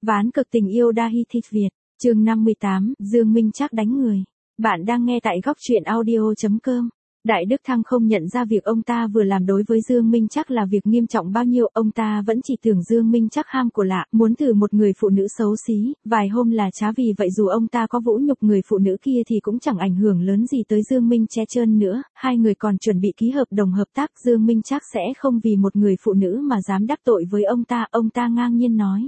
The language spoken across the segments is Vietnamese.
Ván cực tình yêu Dahi Thịt Việt, chương 58, Dương Minh Trác đánh người. Bạn đang nghe tại góc truyện audio.com. Đại Đức Thăng không nhận ra việc ông ta vừa làm đối với Dương Minh Trác là việc nghiêm trọng bao nhiêu, ông ta vẫn chỉ tưởng Dương Minh Trác ham của lạ, muốn thử một người phụ nữ xấu xí, vài hôm là chá, vì vậy dù ông ta có vũ nhục người phụ nữ kia thì cũng chẳng ảnh hưởng lớn gì tới Dương Minh Trơn nữa, hai người còn chuẩn bị ký hợp đồng hợp tác, Dương Minh Trác sẽ không vì một người phụ nữ mà dám đắc tội với ông ta ngang nhiên nói.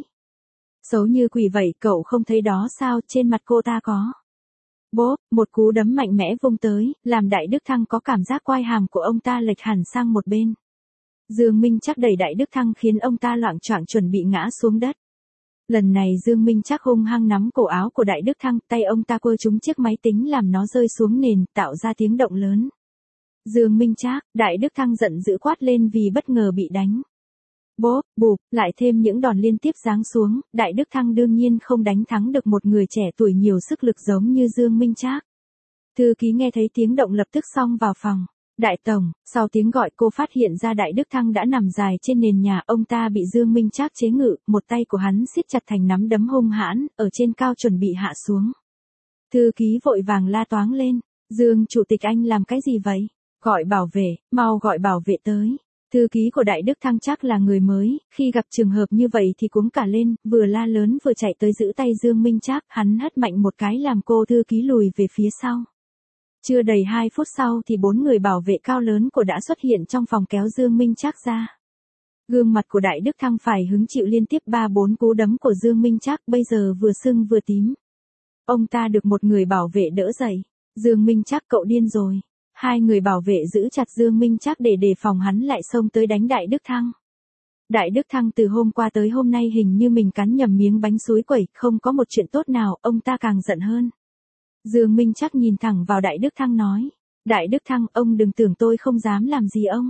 Xấu như quỷ vậy, cậu không thấy đó sao, trên mặt cô ta có. Bốp, một cú đấm mạnh mẽ vung tới, làm Đại Đức Thăng có cảm giác quai hàm của ông ta lệch hẳn sang một bên. Dương Minh Trác đẩy Đại Đức Thăng khiến ông ta loạng choạng chuẩn bị ngã xuống đất. Lần này Dương Minh Trác hung hăng nắm cổ áo của Đại Đức Thăng, tay ông ta quơ trúng chiếc máy tính làm nó rơi xuống nền, tạo ra tiếng động lớn. Dương Minh Trác, Đại Đức Thăng giận dữ quát lên vì bất ngờ bị đánh. Bốp, bụp, lại thêm những đòn liên tiếp giáng xuống, Đại Đức Thăng đương nhiên không đánh thắng được một người trẻ tuổi nhiều sức lực giống như Dương Minh Trác. Thư ký nghe thấy tiếng động lập tức xông vào phòng. Đại tổng, sau tiếng gọi cô phát hiện ra Đại Đức Thăng đã nằm dài trên nền nhà, ông ta bị Dương Minh Trác chế ngự, một tay của hắn siết chặt thành nắm đấm hung hãn, ở trên cao chuẩn bị hạ xuống. Thư ký vội vàng la toáng lên, Dương chủ tịch anh làm cái gì vậy? Gọi bảo vệ, mau gọi bảo vệ tới. Thư ký của Đại Đức Thăng chắc là người mới, khi gặp trường hợp như vậy thì cuống cả lên, vừa la lớn vừa chạy tới giữ tay Dương Minh Trác, hắn hất mạnh một cái làm cô thư ký lùi về phía sau. Chưa đầy 2 phút sau thì 4 người bảo vệ cao lớn của đã xuất hiện trong phòng kéo Dương Minh Trác ra. Gương mặt của Đại Đức Thăng phải hứng chịu liên tiếp 3-4 cú đấm của Dương Minh Trác, bây giờ vừa sưng vừa tím. Ông ta được một người bảo vệ đỡ dậy. Dương Minh Trác, cậu điên rồi. Hai người bảo vệ giữ chặt Dương Minh Trác để đề phòng hắn lại xông tới đánh Đại Đức Thăng. Đại Đức Thăng từ hôm qua tới hôm nay hình như mình cắn nhầm miếng bánh suối quẩy, không có một chuyện tốt nào, ông ta càng giận hơn. Dương Minh Trác nhìn thẳng vào Đại Đức Thăng nói. Đại Đức Thăng, ông đừng tưởng tôi không dám làm gì ông.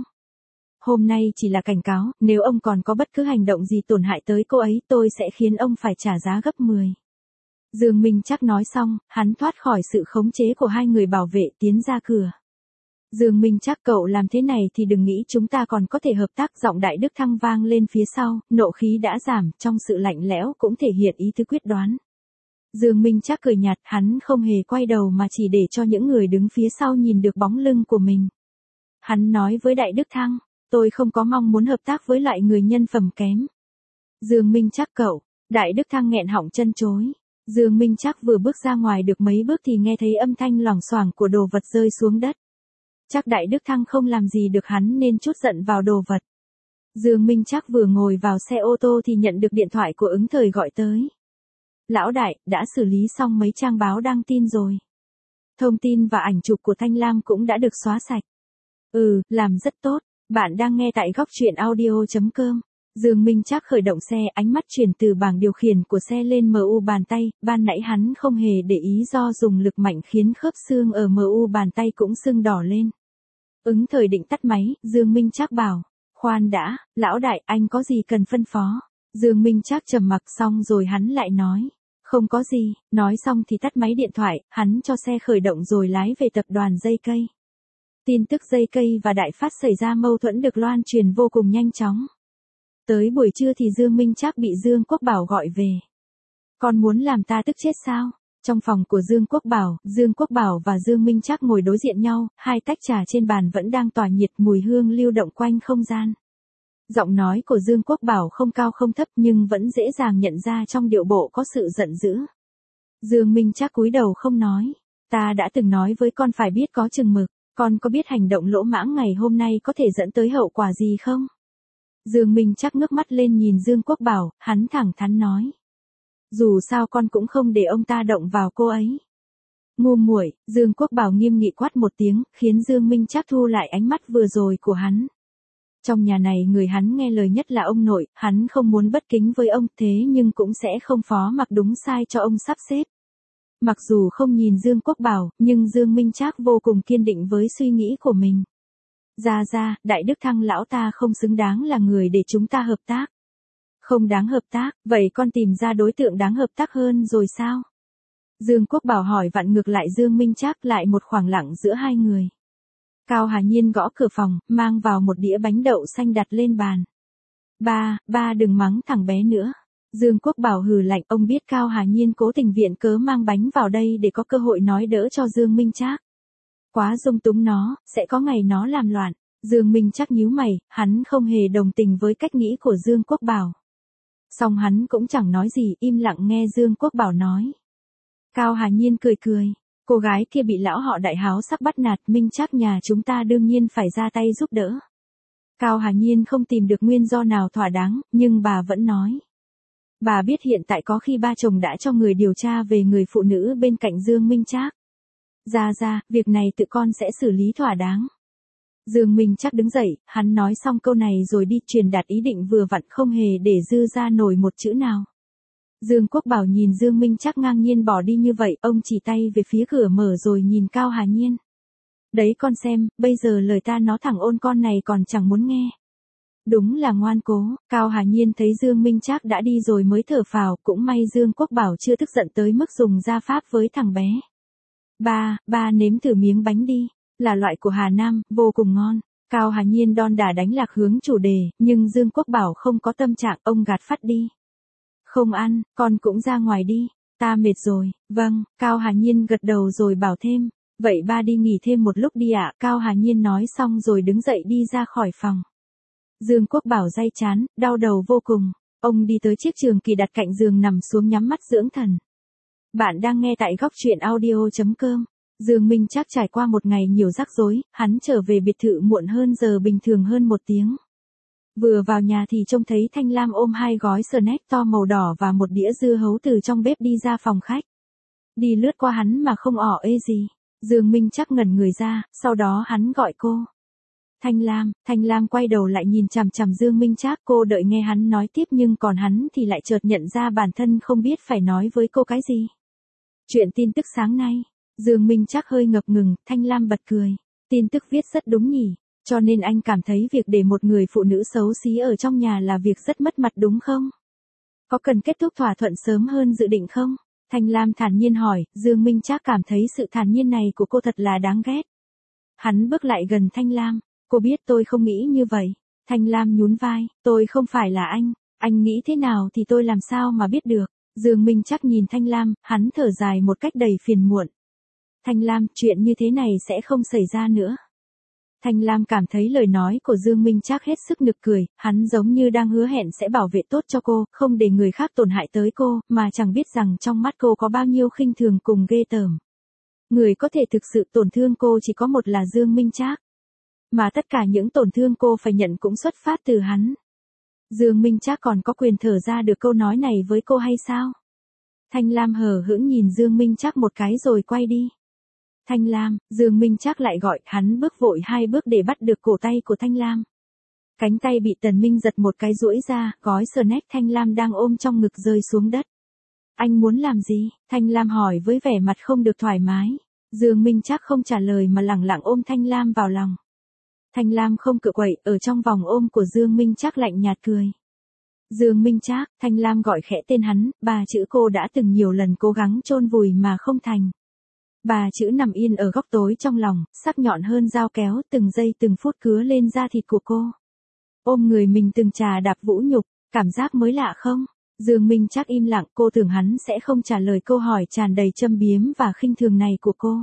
Hôm nay chỉ là cảnh cáo, nếu ông còn có bất cứ hành động gì tổn hại tới cô ấy, tôi sẽ khiến ông phải trả giá gấp 10. Dương Minh Trác nói xong, hắn thoát khỏi sự khống chế của hai người bảo vệ tiến ra cửa. Dương Minh Trác, cậu làm thế này thì đừng nghĩ chúng ta còn có thể hợp tác, giọng Đại Đức Thăng vang lên phía sau, nộ khí đã giảm, trong sự lạnh lẽo cũng thể hiện ý tứ quyết đoán. Dương Minh Trác cười nhạt, hắn không hề quay đầu mà chỉ để cho những người đứng phía sau nhìn được bóng lưng của mình. Hắn nói với Đại Đức Thăng, tôi không có mong muốn hợp tác với loại người nhân phẩm kém. Dương Minh Trác, cậu, Đại Đức Thăng nghẹn họng chân chối. Dương Minh Trác vừa bước ra ngoài được mấy bước thì nghe thấy âm thanh loảng xoảng của đồ vật rơi xuống đất. Chắc Đại Đức Thăng không làm gì được hắn nên trút giận vào đồ vật. Dương Minh Trác vừa ngồi vào xe ô tô thì nhận được điện thoại của Ứng Thời gọi tới. Lão đại, đã xử lý xong mấy trang báo đăng tin rồi. Thông tin và ảnh chụp của Thanh Lam cũng đã được xóa sạch. Ừ, làm rất tốt. Bạn đang nghe tại góc truyện audio.com. Dương Minh Trác khởi động xe, ánh mắt chuyển từ bảng điều khiển của xe lên MU bàn tay, ban nãy hắn không hề để ý do dùng lực mạnh khiến khớp xương ở MU bàn tay cũng sưng đỏ lên. Ứng Thời định tắt máy, Dương Minh Trác bảo, khoan đã, lão đại, anh có gì cần phân phó? Dương Minh Trác trầm mặc xong rồi hắn lại nói, không có gì, nói xong thì tắt máy điện thoại, hắn cho xe khởi động rồi lái về tập đoàn dây cây. Tin tức dây cây và Đại Phát xảy ra mâu thuẫn được loan truyền vô cùng nhanh chóng. Tới buổi trưa thì Dương Minh Trác bị Dương Quốc Bảo gọi về. Con muốn làm ta tức chết sao? Trong phòng của Dương Quốc Bảo và Dương Minh Trác ngồi đối diện nhau, hai tách trà trên bàn vẫn đang tỏa nhiệt, mùi hương lưu động quanh không gian. Giọng nói của Dương Quốc Bảo không cao không thấp nhưng vẫn dễ dàng nhận ra trong điệu bộ có sự giận dữ. Dương Minh Trác cúi đầu không nói. Ta đã từng nói với con phải biết có chừng mực, con có biết hành động lỗ mãng ngày hôm nay có thể dẫn tới hậu quả gì không? Dương Minh Trác ngước mắt lên nhìn Dương Quốc Bảo, hắn thẳng thắn nói. Dù sao con cũng không để ông ta động vào cô ấy. Ngu muội, Dương Quốc Bảo nghiêm nghị quát một tiếng, khiến Dương Minh Trác thu lại ánh mắt vừa rồi của hắn. Trong nhà này người hắn nghe lời nhất là ông nội, hắn không muốn bất kính với ông thế nhưng cũng sẽ không phó mặc đúng sai cho ông sắp xếp. Mặc dù không nhìn Dương Quốc Bảo, nhưng Dương Minh Trác vô cùng kiên định với suy nghĩ của mình. Ra, Đại Đức Thăng lão ta không xứng đáng là người để chúng ta hợp tác. Không đáng hợp tác, vậy con tìm ra đối tượng đáng hợp tác hơn rồi sao? Dương Quốc Bảo hỏi vặn ngược lại Dương Minh Trác, lại một khoảng lặng giữa hai người. Cao Hà Nhiên gõ cửa phòng, mang vào một đĩa bánh đậu xanh đặt lên bàn. Ba đừng mắng thằng bé nữa. Dương Quốc Bảo hừ lạnh, ông biết Cao Hà Nhiên cố tình viện cớ mang bánh vào đây để có cơ hội nói đỡ cho Dương Minh Trác. Quá dung túng nó, sẽ có ngày nó làm loạn. Dương Minh Trác nhíu mày, hắn không hề đồng tình với cách nghĩ của Dương Quốc Bảo. Song hắn cũng chẳng nói gì, im lặng nghe Dương Quốc Bảo nói. Cao Hà Nhiên cười cười, cô gái kia bị lão họ Đại Háo sắp bắt nạt, Minh Trác nhà chúng ta đương nhiên phải ra tay giúp đỡ. Cao Hà Nhiên không tìm được nguyên do nào thỏa đáng, nhưng bà vẫn nói. Bà biết hiện tại có khi ba chồng đã cho người điều tra về người phụ nữ bên cạnh Dương Minh Trác. Ra, việc này tự con sẽ xử lý thỏa đáng. Dương Minh Trác đứng dậy, hắn nói xong câu này rồi đi truyền đạt ý định vừa vặn không hề để dư ra nổi một chữ nào. Dương Quốc Bảo nhìn Dương Minh Trác ngang nhiên bỏ đi như vậy, ông chỉ tay về phía cửa mở rồi nhìn Cao Hà Nhiên. Đấy con xem, bây giờ lời ta nói thẳng ôn con này còn chẳng muốn nghe. Đúng là ngoan cố, Cao Hà Nhiên thấy Dương Minh Trác đã đi rồi mới thở phào, cũng may Dương Quốc Bảo chưa tức giận tới mức dùng gia pháp với thằng bé. Ba nếm thử miếng bánh đi, là loại của Hà Nam, vô cùng ngon. Cao Hà Nhiên đon đả đánh lạc hướng chủ đề, nhưng Dương Quốc Bảo không có tâm trạng, ông gạt phắt đi. Không ăn, con cũng ra ngoài đi, ta mệt rồi. Vâng, Cao Hà Nhiên gật đầu rồi bảo thêm, vậy ba đi nghỉ thêm một lúc đi ạ. Cao Hà Nhiên nói xong rồi đứng dậy đi ra khỏi phòng. Dương Quốc Bảo day chán, đau đầu vô cùng, ông đi tới chiếc trường kỳ đặt cạnh giường nằm xuống nhắm mắt dưỡng thần. Bạn đang nghe tại góc truyện audio.com. Dương Minh Trác trải qua một ngày nhiều rắc rối, hắn trở về biệt thự muộn hơn giờ bình thường hơn 1 tiếng. Vừa vào nhà thì trông thấy Thanh Lam ôm 2 gói snack to màu đỏ và một đĩa dưa hấu từ trong bếp đi ra phòng khách. Đi lướt qua hắn mà không ỏ ê gì. Dương Minh Trác ngẩn người ra, sau đó hắn gọi cô. Thanh Lam quay đầu lại nhìn chằm chằm Dương Minh Trác, cô đợi nghe hắn nói tiếp nhưng còn hắn thì lại chợt nhận ra bản thân không biết phải nói với cô cái gì. Chuyện tin tức sáng nay, Dương Minh Trác hơi ngập ngừng, Thanh Lam bật cười. Tin tức viết rất đúng nhỉ, cho nên anh cảm thấy việc để một người phụ nữ xấu xí ở trong nhà là việc rất mất mặt đúng không? Có cần kết thúc thỏa thuận sớm hơn dự định không? Thanh Lam thản nhiên hỏi, Dương Minh Trác cảm thấy sự thản nhiên này của cô thật là đáng ghét. Hắn bước lại gần Thanh Lam, cô biết tôi không nghĩ như vậy. Thanh Lam nhún vai, tôi không phải là anh nghĩ thế nào thì tôi làm sao mà biết được. Dương Minh Trác nhìn Thanh Lam, hắn thở dài một cách đầy phiền muộn. Thanh Lam, chuyện như thế này sẽ không xảy ra nữa. Thanh Lam cảm thấy lời nói của Dương Minh Trác hết sức nực cười, hắn giống như đang hứa hẹn sẽ bảo vệ tốt cho cô, không để người khác tổn hại tới cô, mà chẳng biết rằng trong mắt cô có bao nhiêu khinh thường cùng ghê tởm. Người có thể thực sự tổn thương cô chỉ có một là Dương Minh Trác. Mà tất cả những tổn thương cô phải nhận cũng xuất phát từ hắn. Dương Minh Trác còn có quyền thở ra được câu nói này với cô hay sao? Thanh Lam hờ hững nhìn Dương Minh Trác một cái rồi quay đi. Thanh Lam, Dương Minh Trác lại gọi, hắn bước vội 2 bước để bắt được cổ tay của Thanh Lam. Cánh tay bị Tần Minh giật một cái duỗi ra, gói snack Thanh Lam đang ôm trong ngực rơi xuống đất. Anh muốn làm gì? Thanh Lam hỏi với vẻ mặt không được thoải mái. Dương Minh Trác không trả lời mà lẳng lặng ôm Thanh Lam vào lòng. Thanh Lam không cựa quậy, ở trong vòng ôm của Dương Minh Trác lạnh nhạt cười. Dương Minh Trác, Thanh Lam gọi khẽ tên hắn, 3 chữ cô đã từng nhiều lần cố gắng chôn vùi mà không thành. 3 chữ nằm yên ở góc tối trong lòng, sắc nhọn hơn dao kéo, từng giây từng phút cứa lên da thịt của cô. Ôm người mình từng trà đạp vũ nhục, cảm giác mới lạ không? Dương Minh Trác im lặng, cô tưởng hắn sẽ không trả lời câu hỏi tràn đầy châm biếm và khinh thường này của cô.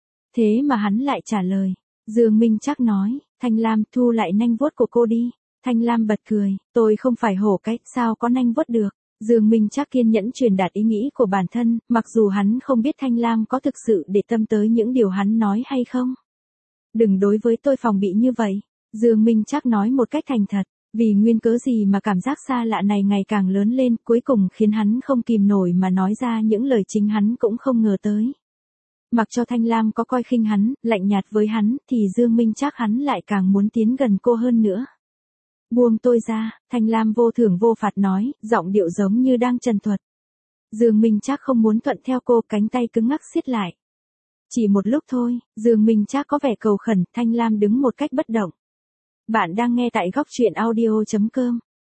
Thế mà hắn lại trả lời. Dương Minh Trác nói, Thanh Lam thu lại nanh vuốt của cô đi. Thanh Lam bật cười, tôi không phải hổ cái, sao có nanh vuốt được. Dương Minh Trác kiên nhẫn truyền đạt ý nghĩ của bản thân, mặc dù hắn không biết Thanh Lam có thực sự để tâm tới những điều hắn nói hay không. Đừng đối với tôi phòng bị như vậy. Dương Minh Trác nói một cách thành thật, vì nguyên cớ gì mà cảm giác xa lạ này ngày càng lớn lên, cuối cùng khiến hắn không kìm nổi mà nói ra những lời chính hắn cũng không ngờ tới. Mặc cho Thanh Lam có coi khinh hắn, lạnh nhạt với hắn, thì Dương Minh Trác hắn lại càng muốn tiến gần cô hơn nữa. Buông tôi ra, Thanh Lam vô thưởng vô phạt nói, giọng điệu giống như đang trần thuật. Dương Minh Trác không muốn thuận theo cô, cánh tay cứng ngắc siết lại. Chỉ một lúc thôi, Dương Minh Trác có vẻ cầu khẩn, Thanh Lam đứng một cách bất động. Bạn đang nghe tại góc truyện audio.com.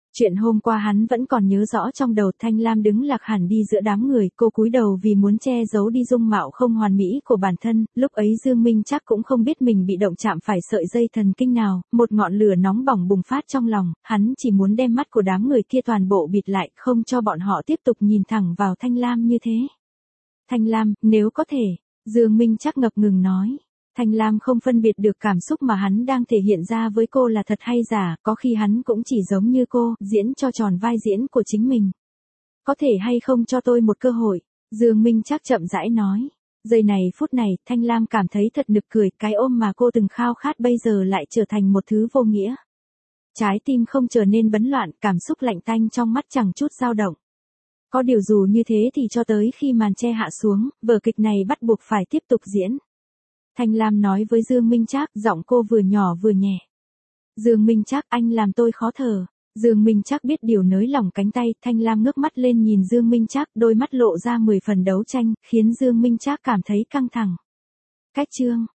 Chuyện hôm qua hắn vẫn còn nhớ rõ trong đầu. Thanh Lam đứng lạc hẳn đi giữa đám người, cô cúi đầu vì muốn che giấu đi dung mạo không hoàn mỹ của bản thân. Lúc ấy Dương Minh chắc cũng không biết mình bị động chạm phải sợi dây thần kinh nào, một ngọn lửa nóng bỏng bùng phát trong lòng, hắn chỉ muốn đem mắt của đám người kia toàn bộ bịt lại, không cho bọn họ tiếp tục nhìn thẳng vào Thanh Lam như thế. Thanh Lam, nếu có thể, Dương Minh chắc ngập ngừng nói. Thanh Lam không phân biệt được cảm xúc mà hắn đang thể hiện ra với cô là thật hay giả, có khi hắn cũng chỉ giống như cô, diễn cho tròn vai diễn của chính mình. Có thể hay không cho tôi một cơ hội, Dương Minh chắc chậm rãi nói. Giây này phút này, Thanh Lam cảm thấy thật nực cười, cái ôm mà cô từng khao khát bây giờ lại trở thành một thứ vô nghĩa. Trái tim không trở nên bấn loạn, cảm xúc lạnh tanh trong mắt chẳng chút dao động. Có điều dù như thế thì cho tới khi màn che hạ xuống, vở kịch này bắt buộc phải tiếp tục diễn. Thanh Lam nói với Dương Minh Trác, giọng cô vừa nhỏ vừa nhẹ. Dương Minh Trác, anh làm tôi khó thở. Dương Minh Trác biết điều nới lỏng cánh tay, Thanh Lam ngước mắt lên nhìn Dương Minh Trác, đôi mắt lộ ra 10 phần đấu tranh, khiến Dương Minh Trác cảm thấy căng thẳng. Cách chương